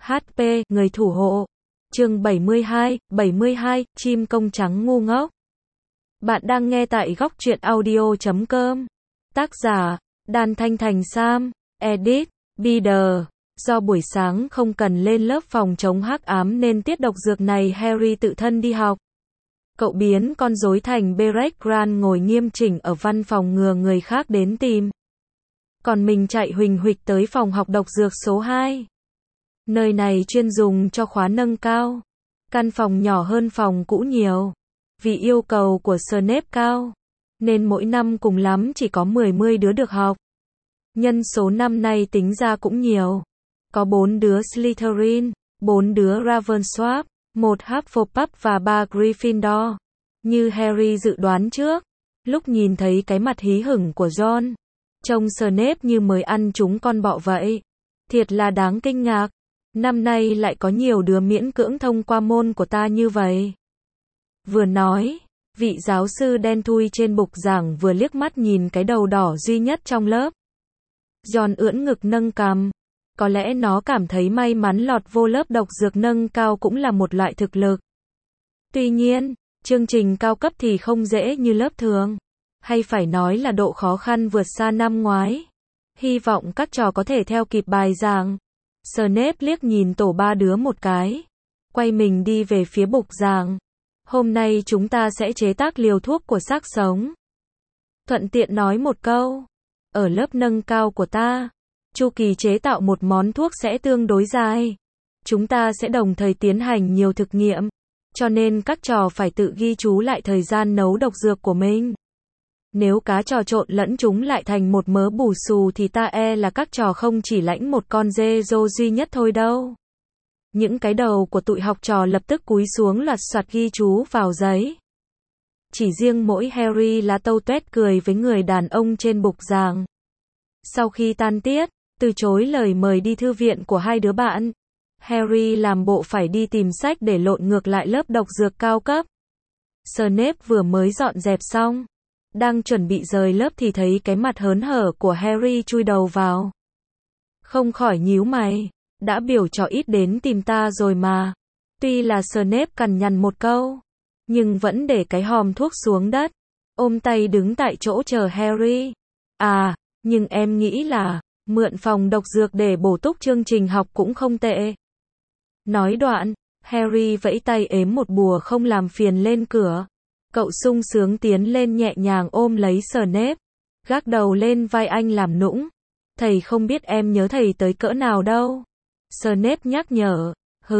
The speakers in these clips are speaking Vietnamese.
HP, người thủ hộ. Chương 72, chim công trắng ngu ngốc. Bạn đang nghe tại góc truyện audio.com. Tác giả, Đan Thanh Thành Sam, edit, Bider. Do buổi sáng không cần lên lớp phòng chống hắc ám nên tiết độc dược này Harry tự thân đi học. Cậu biến con rối thành Berec Grant ngồi nghiêm chỉnh ở văn phòng ngừa người khác đến tìm. Còn mình chạy huỳnh huỵch tới phòng học độc dược số 2. Nơi này chuyên dùng cho khóa nâng cao. Căn phòng nhỏ hơn phòng cũ nhiều. Vì yêu cầu của Snape cao, nên mỗi năm cùng lắm chỉ có 10 đứa được học. Nhân số năm nay tính ra cũng nhiều. Có 4 đứa Slytherin, 4 đứa Ravenclaw, 1 Hufflepuff và 3 Gryffindor. Như Harry dự đoán trước, lúc nhìn thấy cái mặt hí hửng của John, trông Snape như mới ăn trúng con bọ vậy. Thiệt là đáng kinh ngạc. Năm nay lại có nhiều đứa miễn cưỡng thông qua môn của ta như vậy. Vừa nói, vị giáo sư đen thui trên bục giảng vừa liếc mắt nhìn cái đầu đỏ duy nhất trong lớp. John ưỡn ngực nâng cằm. Có lẽ nó cảm thấy may mắn lọt vô lớp độc dược nâng cao cũng là một loại thực lực. Tuy nhiên, chương trình cao cấp thì không dễ như lớp thường. Hay phải nói là độ khó khăn vượt xa năm ngoái. Hy vọng các trò có thể theo kịp bài giảng. Snape liếc nhìn tổ 3 đứa một cái. Quay mình đi về phía bục giảng. Hôm nay chúng ta sẽ chế tác liều thuốc của xác sống. Thuận tiện nói một câu. Ở lớp nâng cao của ta, chu kỳ chế tạo một món thuốc sẽ tương đối dài. Chúng ta sẽ đồng thời tiến hành nhiều thực nghiệm. Cho nên các trò phải tự ghi chú lại thời gian nấu độc dược của mình. Nếu cá trò trộn lẫn chúng lại thành một mớ bù xù thì ta là các trò không chỉ lãnh một con dê rô duy nhất thôi đâu. Những cái đầu của tụi học trò lập tức cúi xuống loạt soạt ghi chú vào giấy. Chỉ riêng mỗi Harry là tâu tuét cười với người đàn ông trên bục giảng. Sau khi tan tiết, từ chối lời mời đi thư viện của hai đứa bạn, Harry làm bộ phải đi tìm sách để lộn ngược lại lớp độc dược cao cấp. Snape vừa mới dọn dẹp xong, đang chuẩn bị rời lớp thì thấy cái mặt hớn hở của Harry chui đầu vào. Không khỏi nhíu mày, đã biểu trò ít đến tìm ta rồi mà. Tuy là Snape cằn nhằn một câu, nhưng vẫn để cái hòm thuốc xuống đất, ôm tay đứng tại chỗ chờ Harry. À, nhưng em nghĩ là, mượn phòng độc dược để bổ túc chương trình học cũng không tệ. Nói đoạn, Harry vẫy tay ếm một bùa không làm phiền lên cửa. Cậu sung sướng tiến lên nhẹ nhàng ôm lấy Snape, gác đầu lên vai anh làm nũng. Thầy không biết em nhớ thầy tới cỡ nào đâu. Snape nhắc nhở,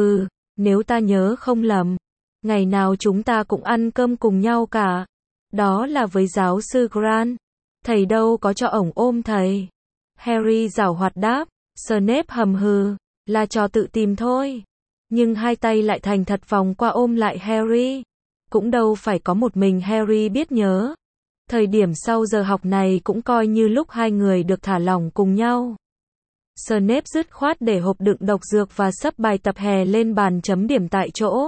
nếu ta nhớ không lầm, ngày nào chúng ta cũng ăn cơm cùng nhau cả. Đó là với giáo sư Grant. Thầy đâu có cho ổng ôm thầy. Harry giảo hoạt đáp, Snape hầm hừ, là trò tự tìm thôi. Nhưng hai tay lại thành thật vòng qua ôm lại Harry. Cũng đâu phải có một mình Harry biết nhớ. Thời điểm sau giờ học này cũng coi như lúc hai người được thả lỏng cùng nhau. Snape dứt khoát để hộp đựng độc dược và sấp bài tập hè lên bàn chấm điểm tại chỗ.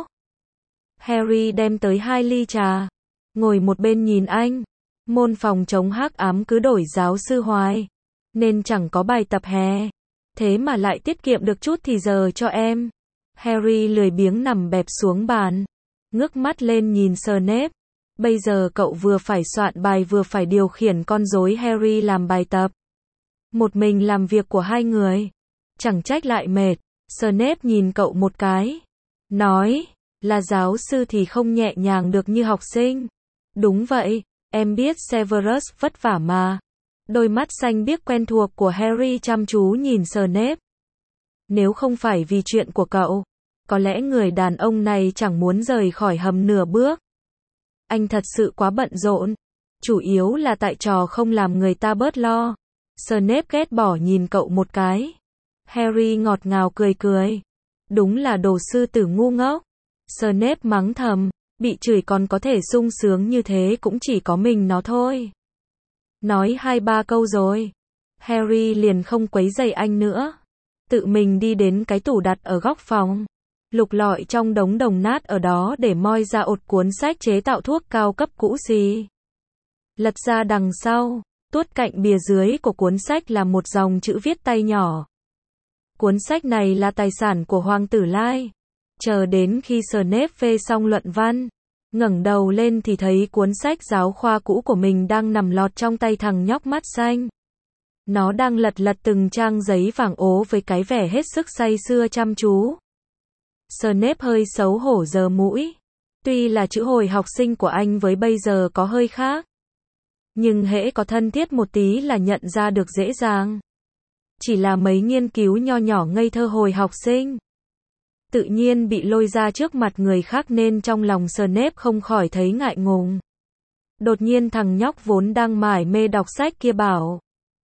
Harry đem tới 2 ly trà, ngồi một bên nhìn anh. Môn phòng chống hắc ám cứ đổi giáo sư hoài, nên chẳng có bài tập hè. Thế mà lại tiết kiệm được chút thì giờ cho em. Harry lười biếng nằm bẹp xuống bàn, ngước mắt lên nhìn Snape. Bây giờ cậu vừa phải soạn bài vừa phải điều khiển con rối Harry làm bài tập. Một mình làm việc của hai người, chẳng trách lại mệt. Snape nhìn cậu một cái, nói, là giáo sư thì không nhẹ nhàng được như học sinh. Đúng vậy, em biết Severus vất vả mà. Đôi mắt xanh biếc quen thuộc của Harry chăm chú nhìn Snape. Nếu không phải vì chuyện của cậu, có lẽ người đàn ông này chẳng muốn rời khỏi hầm nửa bước. Anh thật sự quá bận rộn. Chủ yếu là tại trò không làm người ta bớt lo. Snape ghét bỏ nhìn cậu một cái. Harry ngọt ngào cười cười. Đúng là đồ sư tử ngu ngốc. Snape mắng thầm, bị chửi còn có thể sung sướng như thế cũng chỉ có mình nó thôi. Nói 2-3 câu rồi, Harry liền không quấy rầy anh nữa. Tự mình đi đến cái tủ đặt ở góc phòng, lục lọi trong đống đồng nát ở đó để moi ra ột cuốn sách chế tạo thuốc cao cấp cũ xì. Lật ra đằng sau, tuốt cạnh bìa dưới của cuốn sách là một dòng chữ viết tay nhỏ. Cuốn sách này là tài sản của Hoàng tử Lai. Chờ đến khi Snape phê xong luận văn, ngẩng đầu lên thì thấy cuốn sách giáo khoa cũ của mình đang nằm lọt trong tay thằng nhóc mắt xanh. Nó đang lật lật từng trang giấy vàng ố với cái vẻ hết sức say sưa chăm chú. Snape hơi xấu hổ giơ mũi. Tuy là chữ hồi học sinh của anh với bây giờ có hơi khác, nhưng hễ có thân thiết một tí là nhận ra được dễ dàng. Chỉ là mấy nghiên cứu nho nhỏ ngây thơ hồi học sinh, tự nhiên bị lôi ra trước mặt người khác nên trong lòng Snape không khỏi thấy ngại ngùng. Đột nhiên thằng nhóc vốn đang mải mê đọc sách kia bảo: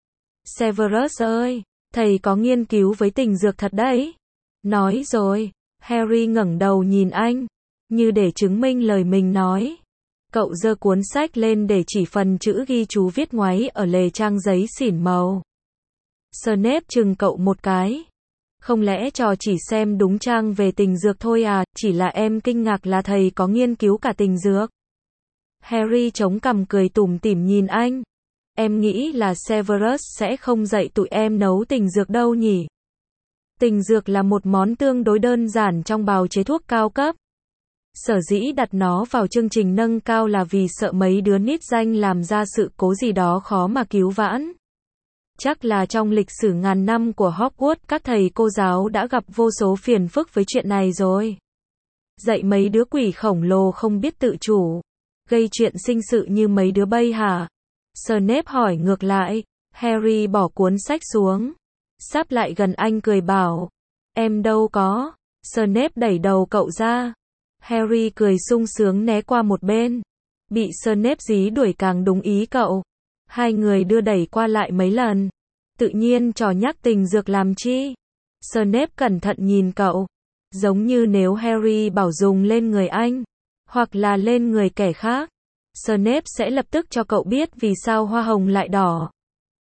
Severus ơi, thầy có nghiên cứu với tình dược thật đấy. Nói rồi, Harry ngẩng đầu nhìn anh, như để chứng minh lời mình nói. Cậu giơ cuốn sách lên để chỉ phần chữ ghi chú viết ngoáy ở lề trang giấy xỉn màu. Snape chừng cậu một cái. Không lẽ trò chỉ xem đúng trang về tình dược thôi à, chỉ là em kinh ngạc là thầy có nghiên cứu cả tình dược. Harry chống cằm cười tủm tỉm nhìn anh. Em nghĩ là Severus sẽ không dạy tụi em nấu tình dược đâu nhỉ. Tình dược là một món tương đối đơn giản trong bào chế thuốc cao cấp. Sở dĩ đặt nó vào chương trình nâng cao là vì sợ mấy đứa nít danh làm ra sự cố gì đó khó mà cứu vãn. Chắc là trong lịch sử ngàn năm của Hogwarts các thầy cô giáo đã gặp vô số phiền phức với chuyện này rồi. Dạy mấy đứa quỷ khổng lồ không biết tự chủ, gây chuyện sinh sự như mấy đứa bây hả? Snape hỏi ngược lại. Harry bỏ cuốn sách xuống, sáp lại gần anh cười bảo: Em đâu có. Snape đẩy đầu cậu ra. Harry cười sung sướng né qua một bên. Bị Snape dí đuổi càng đúng ý cậu. Hai người đưa đẩy qua lại mấy lần. Tự nhiên trò nhắc tình dược làm chi? Snape cẩn thận nhìn cậu. Giống như nếu Harry bảo dùng lên người anh, hoặc là lên người kẻ khác, Snape sẽ lập tức cho cậu biết vì sao hoa hồng lại đỏ.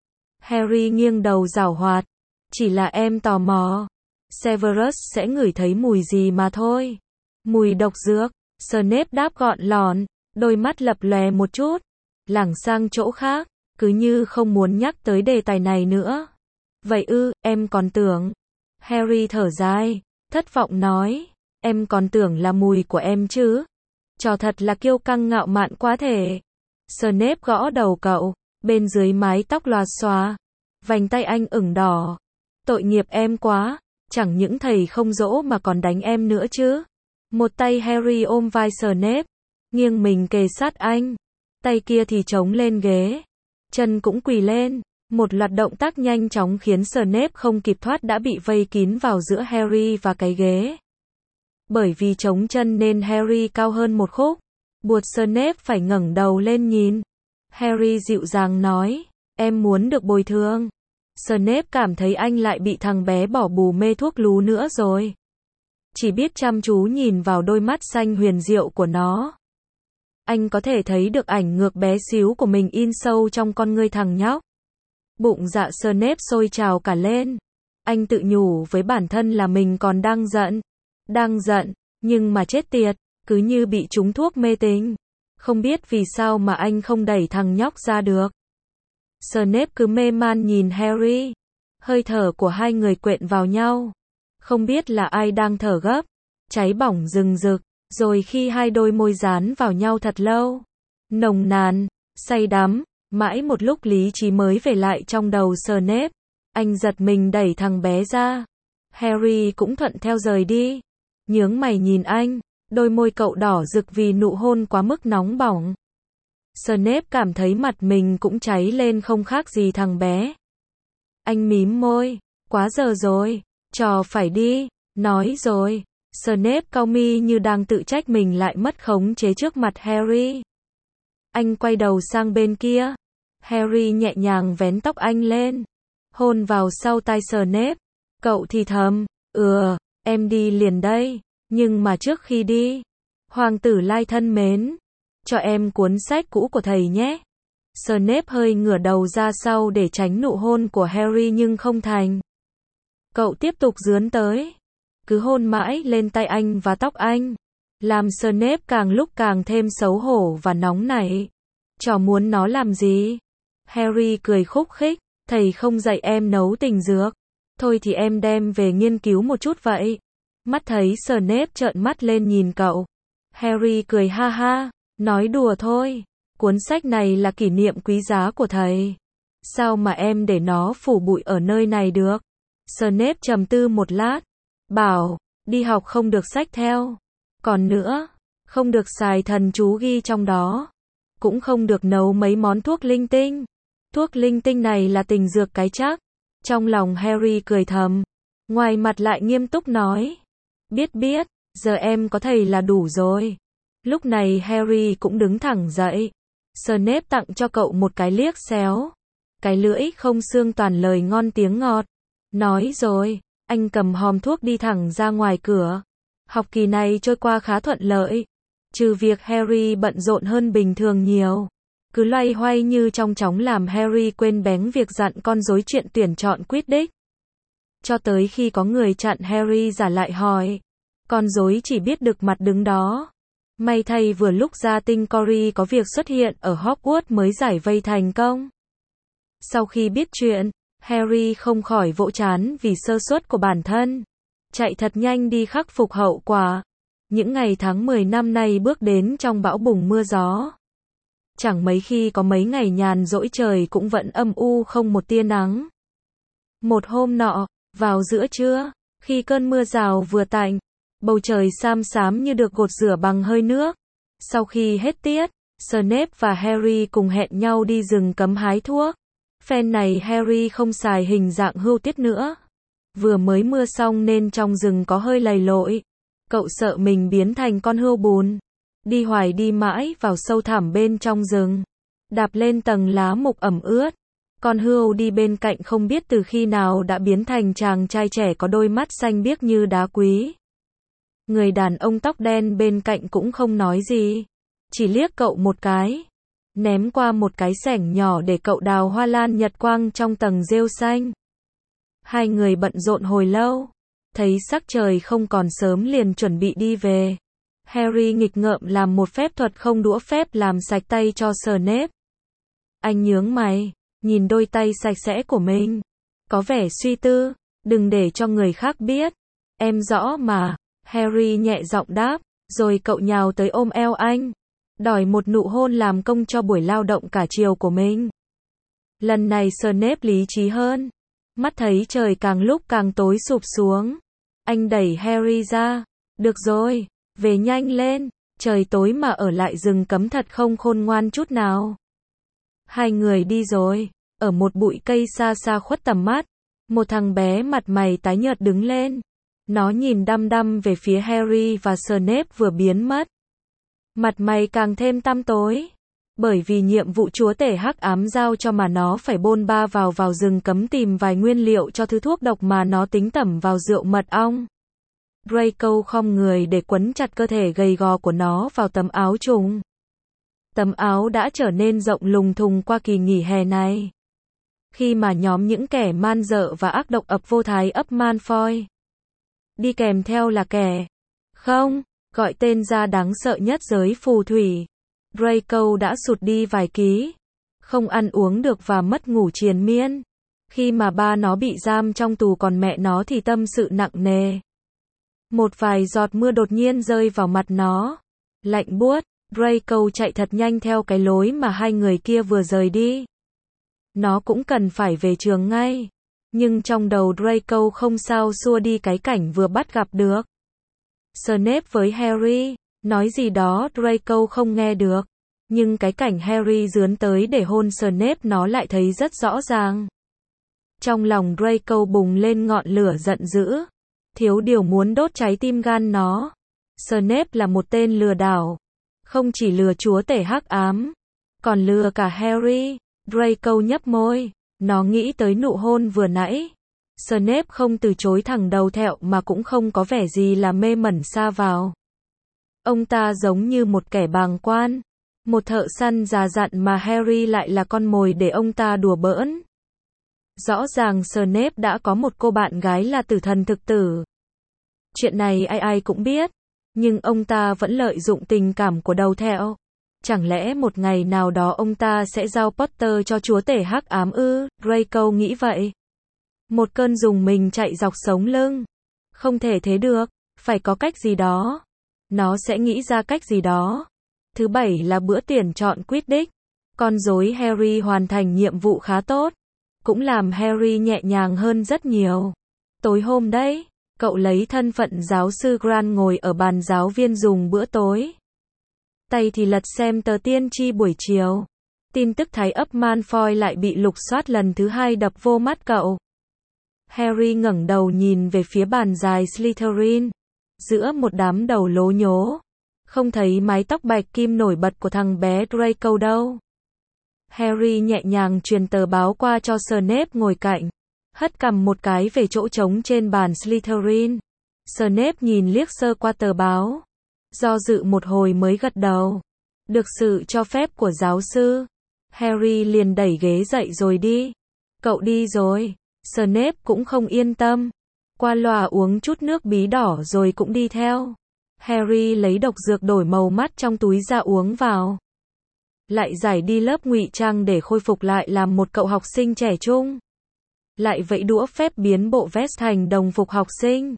Harry nghiêng đầu giảo hoạt. Chỉ là em tò mò. Severus sẽ ngửi thấy mùi gì mà thôi. Mùi độc dược. Snape đáp gọn lọn, đôi mắt lập lòe một chút, lảng sang chỗ khác, cứ như không muốn nhắc tới đề tài này nữa. Vậy ư, em còn tưởng. Harry thở dài, thất vọng nói, em còn tưởng là mùi của em chứ. Trò thật là kiêu căng ngạo mạn quá thể. Snape gõ đầu cậu, bên dưới mái tóc lòa xòa, vành tay anh ửng đỏ. Tội nghiệp em quá, chẳng những thầy không dỗ mà còn đánh em nữa chứ. Một tay Harry ôm vai Snape, nghiêng mình kề sát anh, tay kia thì chống lên ghế, chân cũng quỳ lên. Một loạt động tác nhanh chóng khiến Snape không kịp thoát đã bị vây kín vào giữa Harry và cái ghế. Bởi vì chống chân nên Harry cao hơn một khúc, buộc Snape phải ngẩng đầu lên nhìn. Harry dịu dàng nói, em muốn được bồi thường. Snape cảm thấy anh lại bị thằng bé bỏ bù mê thuốc lú nữa rồi. Chỉ biết chăm chú nhìn vào đôi mắt xanh huyền diệu của nó. Anh có thể thấy được ảnh ngược bé xíu của mình in sâu trong con ngươi thằng nhóc. Bụng dạ Snape sôi trào cả lên. Anh tự nhủ với bản thân là mình còn đang giận, nhưng mà chết tiệt, cứ như bị trúng thuốc mê tín. Không biết vì sao mà anh không đẩy thằng nhóc ra được. Snape cứ mê man nhìn Harry. Hơi thở của hai người quện vào nhau. Không biết là ai đang thở gấp, cháy bỏng rừng rực, rồi khi hai đôi môi dán vào nhau thật lâu, nồng nàn, say đắm, mãi một lúc lý trí mới về lại trong đầu Snape. Anh giật mình đẩy thằng bé ra. Harry cũng thuận theo rời đi. Nhướng mày nhìn anh, đôi môi cậu đỏ rực vì nụ hôn quá mức nóng bỏng. Snape cảm thấy mặt mình cũng cháy lên không khác gì thằng bé. Anh mím môi, quá giờ rồi, trò phải đi, nói rồi. Snape cau mi như đang tự trách mình lại mất khống chế trước mặt Harry. Anh quay đầu sang bên kia. Harry nhẹ nhàng vén tóc anh lên, hôn vào sau tai Snape. Cậu thì thầm, em đi liền đây, nhưng mà trước khi đi, Hoàng tử Lai thân mến, cho em cuốn sách cũ của thầy nhé. Snape hơi ngửa đầu ra sau để tránh nụ hôn của Harry nhưng không thành. Cậu tiếp tục dướn tới, cứ hôn mãi lên tay anh và tóc anh, làm Snape càng lúc càng thêm xấu hổ và nóng nảy. Trò muốn nó làm gì? Harry cười khúc khích, thầy không dạy em nấu tình dược. Thôi thì em đem về nghiên cứu một chút vậy. Mắt thấy Snape trợn mắt lên nhìn cậu. Harry cười ha ha, nói đùa thôi. Cuốn sách này là kỷ niệm quý giá của thầy. Sao mà em để nó phủ bụi ở nơi này được? Snape trầm tư một lát, bảo, đi học không được xách theo. Còn nữa, không được xài thần chú ghi trong đó. Cũng không được nấu mấy món thuốc linh tinh. Thuốc linh tinh này là tình dược cái chắc. Trong lòng Harry cười thầm, ngoài mặt lại nghiêm túc nói. Biết, giờ em có thầy là đủ rồi. Lúc này Harry cũng đứng thẳng dậy. Snape tặng cho cậu một cái liếc xéo. Cái lưỡi không xương toàn lời ngon tiếng ngọt. Nói rồi, anh cầm hòm thuốc đi thẳng ra ngoài cửa. Học kỳ này trôi qua khá thuận lợi. Trừ việc Harry bận rộn hơn bình thường nhiều. Cứ loay hoay như trong chóng làm Harry quên bén việc dặn con rối chuyện tuyển chọn Quidditch. Cho tới khi có người chặn Harry giả lại hỏi. Con rối chỉ biết đực mặt đứng đó. May thay vừa lúc gia tinh Cory có việc xuất hiện ở Hogwarts mới giải vây thành công. Sau khi biết chuyện, Harry không khỏi vỗ trán vì sơ suất của bản thân. Chạy thật nhanh đi khắc phục hậu quả. Những ngày tháng 10 năm nay bước đến trong bão bùng mưa gió. Chẳng mấy khi có mấy ngày nhàn rỗi trời cũng vẫn âm u không một tia nắng. Một hôm nọ, vào giữa trưa, khi cơn mưa rào vừa tạnh, bầu trời xám xám như được gột rửa bằng hơi nước. Sau khi hết tiết, Snape và Harry cùng hẹn nhau đi rừng cấm hái thuốc. Phen này Harry không xài hình dạng hươu tiết nữa. Vừa mới mưa xong nên trong rừng có hơi lầy lội. Cậu sợ mình biến thành con hươu bùn. Đi hoài đi mãi vào sâu thẳm bên trong rừng. Đạp lên tầng lá mục ẩm ướt. Con hươu đi bên cạnh không biết từ khi nào đã biến thành chàng trai trẻ có đôi mắt xanh biếc như đá quý. Người đàn ông tóc đen bên cạnh cũng không nói gì. Chỉ liếc cậu một cái. Ném qua một cái xẻng nhỏ để cậu đào hoa lan nhật quang trong tầng rêu xanh. Hai người bận rộn hồi lâu. Thấy sắc trời không còn sớm liền chuẩn bị đi về. Harry nghịch ngợm làm một phép thuật không đũa phép làm sạch tay cho Snape. Anh nhướng mày, nhìn đôi tay sạch sẽ của mình. Có vẻ suy tư, đừng để cho người khác biết. Em rõ mà, Harry nhẹ giọng đáp, rồi cậu nhào tới ôm eo anh. Đòi một nụ hôn làm công cho buổi lao động cả chiều của mình. Lần này Snape lý trí hơn. Mắt thấy trời càng lúc càng tối sụp xuống. Anh đẩy Harry ra. Được rồi, về nhanh lên. Trời tối mà ở lại rừng cấm thật không khôn ngoan chút nào. Hai người đi rồi. Ở một bụi cây xa xa khuất tầm mắt. Một thằng bé mặt mày tái nhợt đứng lên. Nó nhìn đăm đăm về phía Harry và Snape vừa biến mất. Mặt mày càng thêm tăm tối. Bởi vì nhiệm vụ chúa tể hắc ám giao cho mà nó phải bôn ba vào rừng cấm tìm vài nguyên liệu cho thứ thuốc độc mà nó tính tẩm vào rượu mật ong. Draco khom người để quấn chặt cơ thể gầy gò của nó vào tấm áo trùng. Tấm áo đã trở nên rộng lùng thùng qua kỳ nghỉ hè này. Khi mà nhóm những kẻ man dợ và ác độc ập vô thái ấp Malfoy. Đi kèm theo là kẻ. Không, gọi tên ra đáng sợ nhất giới phù thủy. Draco đã sụt đi vài ký. Không ăn uống được và mất ngủ triền miên. Khi mà ba nó bị giam trong tù còn mẹ nó thì tâm sự nặng nề. Một vài giọt mưa đột nhiên rơi vào mặt nó. Lạnh buốt, Draco chạy thật nhanh theo cái lối mà hai người kia vừa rời đi. Nó cũng cần phải về trường ngay. Nhưng trong đầu Draco không sao xua đi cái cảnh vừa bắt gặp được. Snape với Harry, nói gì đó Draco không nghe được. Nhưng cái cảnh Harry dướn tới để hôn Snape nó lại thấy rất rõ ràng. Trong lòng Draco bùng lên ngọn lửa giận dữ. Thiếu điều muốn đốt cháy tim gan nó. Snape là một tên lừa đảo. Không chỉ lừa chúa tể hắc ám, còn lừa cả Harry. Draco nhấp môi. Nó nghĩ tới nụ hôn vừa nãy. Snape không từ chối thẳng đầu thẹo mà cũng không có vẻ gì là mê mẩn sa vào. Ông ta giống như một kẻ bàng quan. Một thợ săn già dặn mà Harry lại là con mồi để ông ta đùa bỡn. Rõ ràng Snape đã có một cô bạn gái là tử thần thực tử. Chuyện này ai ai cũng biết. Nhưng ông ta vẫn lợi dụng tình cảm của đầu thẹo. Chẳng lẽ một ngày nào đó ông ta sẽ giao Potter cho chúa tể hắc ám ư? Draco nghĩ vậy. Một cơn rùng mình chạy dọc sống lưng. Không thể thế được, phải có cách gì đó. Nó sẽ nghĩ ra cách gì đó. Thứ bảy là bữa tuyển chọn Quidditch. Con rối Harry hoàn thành nhiệm vụ khá tốt. Cũng làm Harry nhẹ nhàng hơn rất nhiều. Tối hôm đấy, cậu lấy thân phận giáo sư Grant ngồi ở bàn giáo viên dùng bữa tối. Tay thì lật xem tờ tiên tri buổi chiều. Tin tức thái ấp Malfoy lại bị lục soát lần thứ 2 đập vô mắt cậu. Harry ngẩng đầu nhìn về phía bàn dài Slytherin. Giữa một đám đầu lố nhố. Không thấy mái tóc bạch kim nổi bật của thằng bé Draco đâu. Harry nhẹ nhàng truyền tờ báo qua cho Snape ngồi cạnh. Hất cằm một cái về chỗ trống trên bàn Slytherin. Snape nhìn liếc sơ qua tờ báo. Do dự một hồi mới gật đầu. Được sự cho phép của giáo sư. Harry liền đẩy ghế dậy rồi đi. Cậu đi rồi. Snape cũng không yên tâm. Qua loa uống chút nước bí đỏ rồi cũng đi theo. Harry lấy độc dược đổi màu mắt trong túi ra uống vào. Lại giải đi lớp ngụy trang để khôi phục lại làm một cậu học sinh trẻ trung. Lại vẫy đũa phép biến bộ vest thành đồng phục học sinh.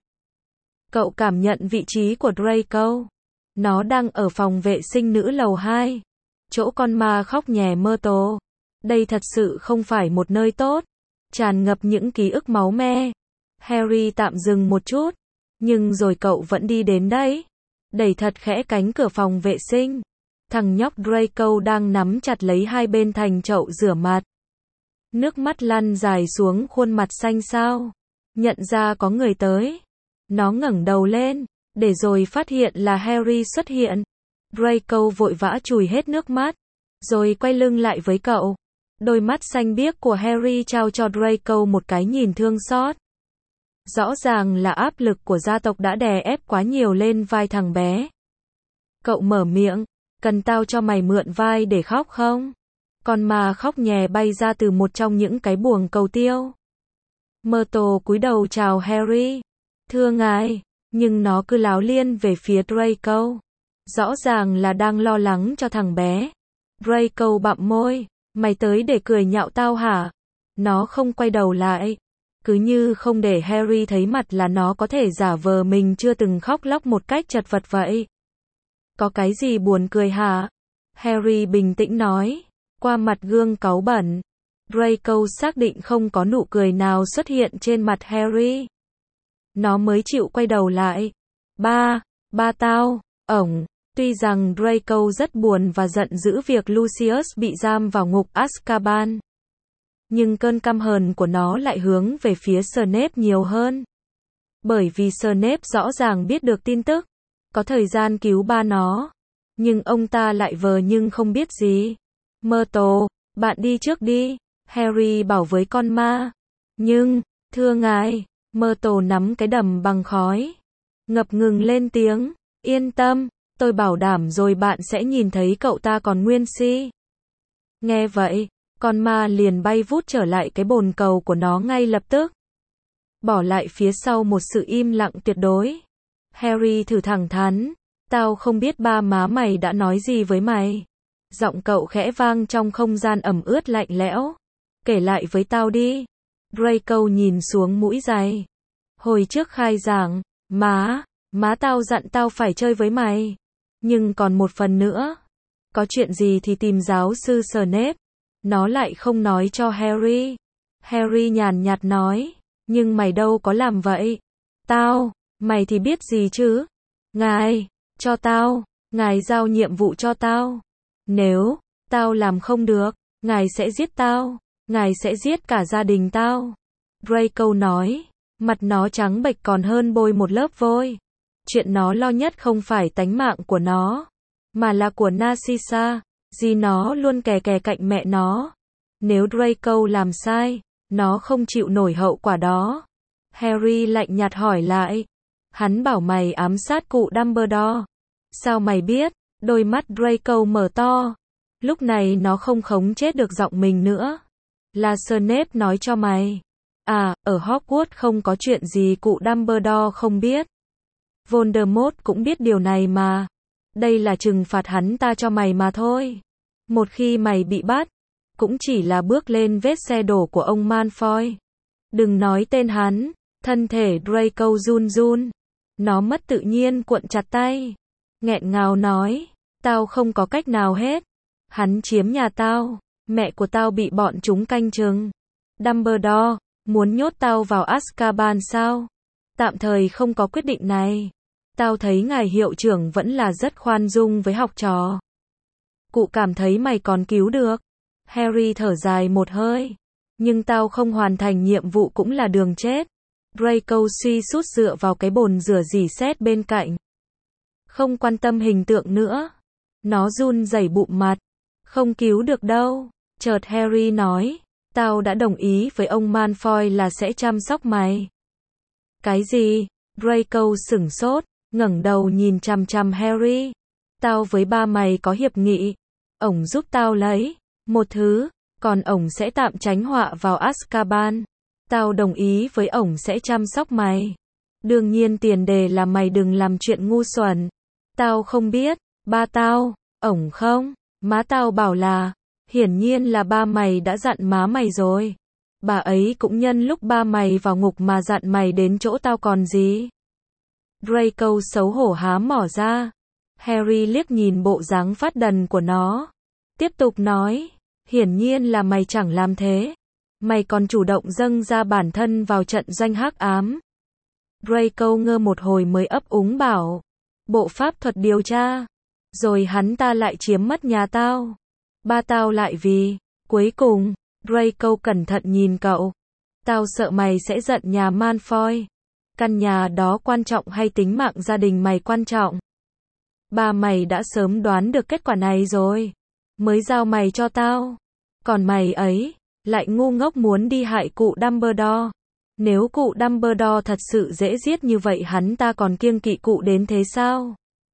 Cậu cảm nhận vị trí của Draco. Nó đang ở phòng vệ sinh nữ lầu 2. Chỗ con ma khóc nhè Myrtle. Đây thật sự không phải một nơi tốt. Tràn ngập những ký ức máu me. Harry tạm dừng một chút. Nhưng rồi cậu vẫn đi đến đấy. Đẩy thật khẽ cánh cửa phòng vệ sinh. Thằng nhóc Draco đang nắm chặt lấy hai bên thành chậu rửa mặt. Nước mắt lăn dài xuống khuôn mặt xanh xao. Nhận ra có người tới. Nó ngẩng đầu lên. Để rồi phát hiện là Harry xuất hiện. Draco vội vã chùi hết nước mắt. Rồi quay lưng lại với cậu. Đôi mắt xanh biếc của Harry trao cho Draco một cái nhìn thương xót. Rõ ràng là áp lực của gia tộc đã đè ép quá nhiều lên vai thằng bé. Cậu mở miệng. Cần tao cho mày mượn vai để khóc không? Con ma khóc nhè bay ra từ một trong những cái buồng cầu tiêu. Myrtle cúi đầu chào Harry. Thưa ngài. Nhưng nó cứ láo liên về phía Draco. Rõ ràng là đang lo lắng cho thằng bé. Draco bặm môi. Mày tới để cười nhạo tao hả? Nó không quay đầu lại. Cứ như không để Harry thấy mặt là nó có thể giả vờ mình chưa từng khóc lóc một cách chật vật vậy. Có cái gì buồn cười hả? Harry bình tĩnh nói. Qua mặt gương cáu bẩn. Draco xác định không có nụ cười nào xuất hiện trên mặt Harry. Nó mới chịu quay đầu lại. Ba tao, ổng. Tuy rằng Draco rất buồn và giận dữ việc Lucius bị giam vào ngục Azkaban. Nhưng cơn căm hờn của nó lại hướng về phía Snape nhiều hơn. Bởi vì Snape rõ ràng biết được tin tức. Có thời gian cứu ba nó. Nhưng ông ta lại vờ nhưng không biết gì. Myrtle, bạn đi trước đi. Harry bảo với con ma. Nhưng, thưa ngài. Myrtle nắm cái đầm bằng khói. Ngập ngừng lên tiếng. Yên tâm, tôi bảo đảm rồi bạn sẽ nhìn thấy cậu ta còn nguyên si. Nghe vậy, con ma liền bay vút trở lại cái bồn cầu của nó ngay lập tức. Bỏ lại phía sau một sự im lặng tuyệt đối. Harry thử thẳng thắn. Tao không biết ba má mày đã nói gì với mày. Giọng cậu khẽ vang trong không gian ẩm ướt lạnh lẽo. Kể lại với tao đi. Draco nhìn xuống mũi giày. Hồi trước khai giảng, má tao dặn tao phải chơi với mày. Nhưng còn một phần nữa. Có chuyện gì thì tìm giáo sư Snape. Nó lại không nói cho Harry. Harry nhàn nhạt nói. Nhưng mày đâu có làm vậy. Mày thì biết gì chứ? Ngài, cho tao. Ngài giao nhiệm vụ cho tao. Nếu tao làm không được, ngài sẽ giết tao. Ngài sẽ giết cả gia đình tao. Draco nói. Mặt nó trắng bệch còn hơn bôi một lớp vôi. Chuyện nó lo nhất không phải tánh mạng của nó, mà là của Narcissa. Dì nó luôn kè kè cạnh mẹ nó. Nếu Draco làm sai, nó không chịu nổi hậu quả đó. Harry lạnh nhạt hỏi lại. Hắn bảo mày ám sát cụ Dumbledore. Sao mày biết? Đôi mắt Draco mở to. Lúc này nó không khống chế được giọng mình nữa. Là Snape nói cho mày. À, ở Hogwarts không có chuyện gì cụ Dumbledore không biết. Voldemort cũng biết điều này mà. Đây là trừng phạt hắn ta cho mày mà thôi. Một khi mày bị bắt, cũng chỉ là bước lên vết xe đổ của ông Malfoy. Đừng nói tên hắn. Thân thể Draco run run. Nó mất tự nhiên cuộn chặt tay. Nghẹn ngào nói. Tao không có cách nào hết. Hắn chiếm nhà tao. Mẹ của tao bị bọn chúng canh chừng. Dumbledore, muốn nhốt tao vào Azkaban sao? Tạm thời không có quyết định này. Tao thấy ngài hiệu trưởng vẫn là rất khoan dung với học trò. Cụ cảm thấy mày còn cứu được. Harry thở dài một hơi. Nhưng tao không hoàn thành nhiệm vụ cũng là đường chết. Draco suy sút dựa vào cái bồn rửa rỉ sét bên cạnh. Không quan tâm hình tượng nữa. Nó run rẩy bụng mặt. Không cứu được đâu. Chợt Harry nói. Tao đã đồng ý với ông Malfoy là sẽ chăm sóc mày. Cái gì? Draco sửng sốt, ngẩng đầu nhìn chằm chằm Harry. Tao với ba mày có hiệp nghị. Ổng giúp tao lấy một thứ, còn ổng sẽ tạm tránh họa vào Azkaban. Tao đồng ý với ổng sẽ chăm sóc mày. Đương nhiên tiền đề là mày đừng làm chuyện ngu xuẩn. Tao không biết, ba tao, ổng không, má tao bảo là, hiển nhiên là ba mày đã dặn má mày rồi. Bà ấy cũng nhân lúc ba mày vào ngục mà dặn mày đến chỗ tao còn gì. Draco xấu hổ há mỏ ra. Harry liếc nhìn bộ dáng phát đần của nó. Tiếp tục nói, hiển nhiên là mày chẳng làm thế. Mày còn chủ động dâng ra bản thân vào trận doanh hắc ám. Draco ngơ một hồi mới ấp úng bảo. Bộ pháp thuật điều tra. Rồi hắn ta lại chiếm mất nhà tao. Ba tao lại vì. Cuối cùng, Draco cẩn thận nhìn cậu. Tao sợ mày sẽ giận nhà Malfoy. Căn nhà đó quan trọng hay tính mạng gia đình mày quan trọng? Ba mày đã sớm đoán được kết quả này rồi. Mới giao mày cho tao. Còn mày ấy, lại ngu ngốc muốn đi hại cụ Dumbledore. Nếu cụ Dumbledore thật sự dễ giết như vậy hắn ta còn kiêng kỵ cụ đến thế sao?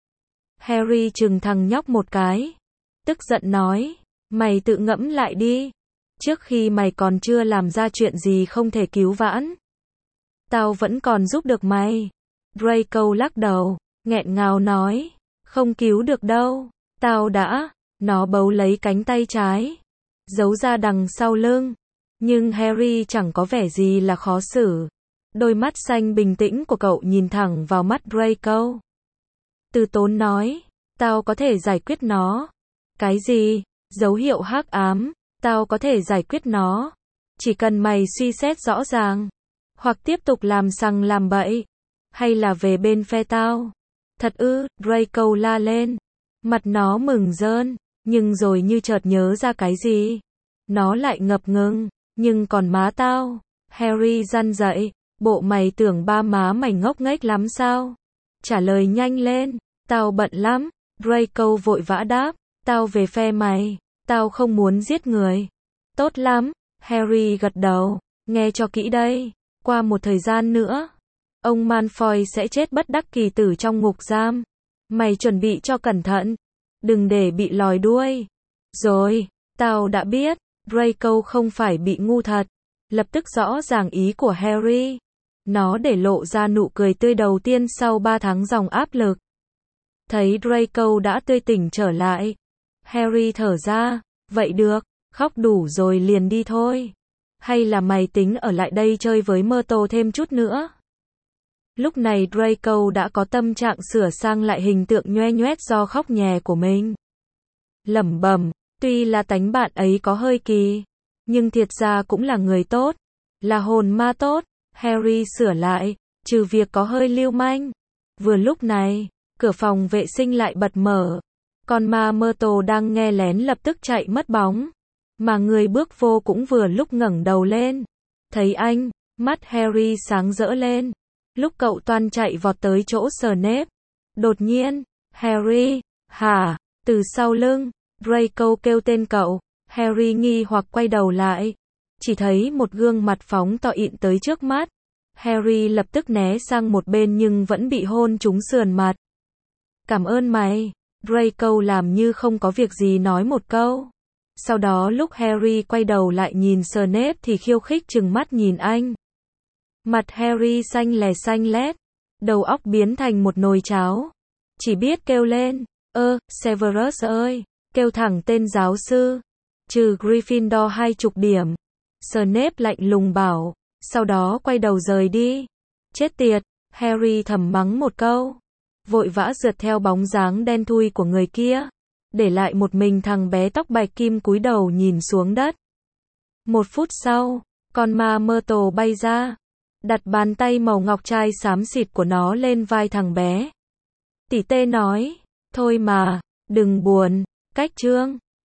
Harry trừng thằng nhóc một cái. Tức giận nói, mày tự ngẫm lại đi. Trước khi mày còn chưa làm ra chuyện gì không thể cứu vãn. Tao vẫn còn giúp được mày. Draco lắc đầu, nghẹn ngào nói, không cứu được đâu. Tao đã, nó bấu lấy cánh tay trái, giấu ra đằng sau lưng. Nhưng Harry chẳng có vẻ gì là khó xử. Đôi mắt xanh bình tĩnh của cậu nhìn thẳng vào mắt Draco. Từ tốn nói, tao có thể giải quyết nó. Cái gì? Dấu hiệu hắc ám. Tao có thể giải quyết nó. Chỉ cần mày suy xét rõ ràng. Hoặc tiếp tục làm sằng làm bậy. Hay là về bên phe tao. Thật ư? Draco la lên. Mặt nó mừng rơn. Nhưng rồi như chợt nhớ ra cái gì. Nó lại ngập ngừng. Nhưng còn má tao. Harry răn dậy. Bộ mày tưởng ba má mày ngốc nghếch lắm sao? Trả lời nhanh lên. Tao bận lắm. Draco vội vã đáp. Tao về phe mày. Tao không muốn giết người. Tốt lắm. Harry gật đầu. Nghe cho kỹ đây. Qua một thời gian nữa, ông Malfoy sẽ chết bất đắc kỳ tử trong ngục giam. Mày chuẩn bị cho cẩn thận. Đừng để bị lòi đuôi. Rồi, tao đã biết. Draco không phải bị ngu thật. Lập tức rõ ràng ý của Harry. Nó để lộ ra nụ cười tươi đầu tiên sau 3 tháng dòng áp lực. Thấy Draco đã tươi tỉnh trở lại. Harry thở ra. Vậy được, khóc đủ rồi liền đi thôi. Hay là mày tính ở lại đây chơi với Myrtle thêm chút nữa? Lúc này Draco đã có tâm trạng sửa sang lại hình tượng nhoe nhoét do khóc nhè của mình. Lẩm bẩm, tuy là tánh bạn ấy có hơi kỳ, nhưng thiệt ra cũng là người tốt, là hồn ma tốt. Harry sửa lại, trừ việc có hơi lưu manh. Vừa lúc này, cửa phòng vệ sinh lại bật mở. Con ma Myrtle đang nghe lén lập tức chạy mất bóng. Mà người bước vô cũng vừa lúc ngẩng đầu lên. Thấy anh, mắt Harry sáng rỡ lên. Lúc cậu toan chạy vọt tới chỗ Snape. Đột nhiên, Harry, hả? Từ sau lưng, Draco kêu tên cậu. Harry nghi hoặc quay đầu lại. Chỉ thấy một gương mặt phóng to ịn tới trước mắt. Harry lập tức né sang một bên nhưng vẫn bị hôn trúng sườn mặt. Cảm ơn mày. Draco làm như không có việc gì nói một câu. Sau đó lúc Harry quay đầu lại nhìn Snape thì khiêu khích trừng mắt nhìn anh. Mặt Harry xanh lét, đầu óc biến thành một nồi cháo. Chỉ biết kêu lên, Severus ơi, kêu thẳng tên giáo sư. Trừ Gryffindor 20 điểm. Snape lạnh lùng bảo, sau đó quay đầu rời đi. Chết tiệt, Harry thầm mắng một câu, vội vã rượt theo bóng dáng đen thui của người kia, để lại một mình thằng bé tóc bạch kim cúi đầu nhìn xuống đất. 1 phút sau, con ma Myrtle bay ra, đặt bàn tay màu ngọc trai xám xịt của nó lên vai thằng bé. Tỷ tê nói, thôi mà, đừng buồn, cách chương.